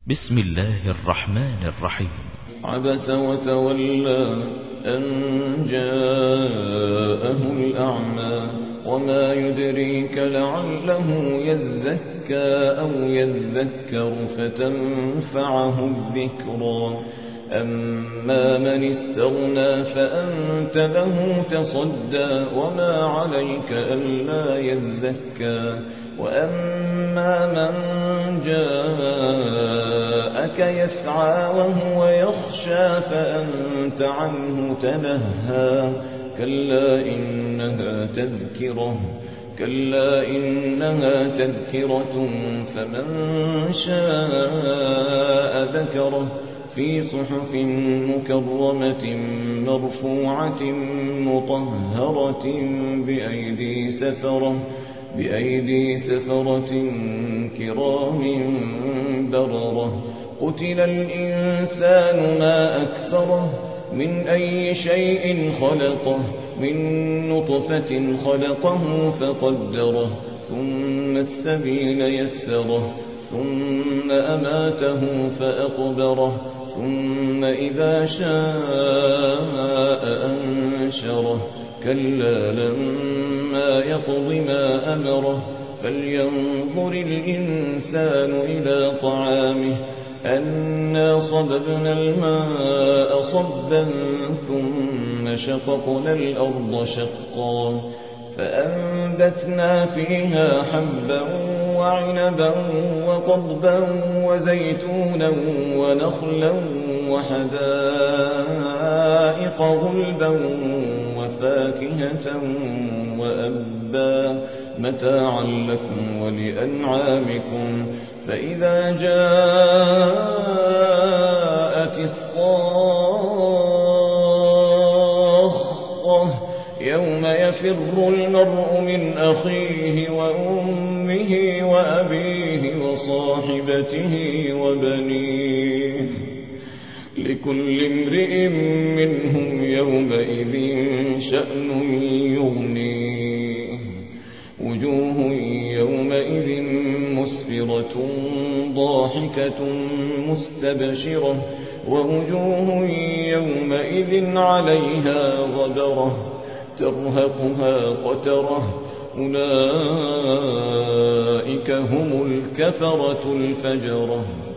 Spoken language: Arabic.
بسم الله الرحمن الرحيم. عبس وتولى أن جاءه الأعمى وما يدريك لعله يزكى أو يذكر فتنفعه الذكرى أما من استغنى فأنت له تصدى وما عليك ألا يزكى وأما من جاءك يسعى وهو يخشى فأنت عنه تلهى كلا إنها تذكرة فمن شاء ذكره في صحف مكرمة مرفوعة مطهرة بأيدي سفرة كرام بررة قتل الإنسان ما أكثره من أي شيء خلقه من نطفة خلقه فقدره ثم السبيل يسره ثم أماته فأقبره ثم إذا شاء أنشره كلا لما يقض ما أمره فلينظر الإنسان إلى طعامه أنا صببنا الماء صبا ثم شققنا الأرض شقا فأنبتنا فيها حبا وعنبا وقضبا وزيتونا ونخلا وحدائق غلبا وفاكهة وأبا متاعا لكم ولأنعامكم فإذا جاءت الصاخة يوم يفر المرء من أخيه وأمه وأبيه وصاحبته وبنيه لكل امرئ منهم يومئذ شأن يغنيه وجوه يومئذ مسفرة ضاحكة مستبشرة ووجوه يومئذ عليها غبرة ترهقها قترة أولئك هم الكفرة الفجرة.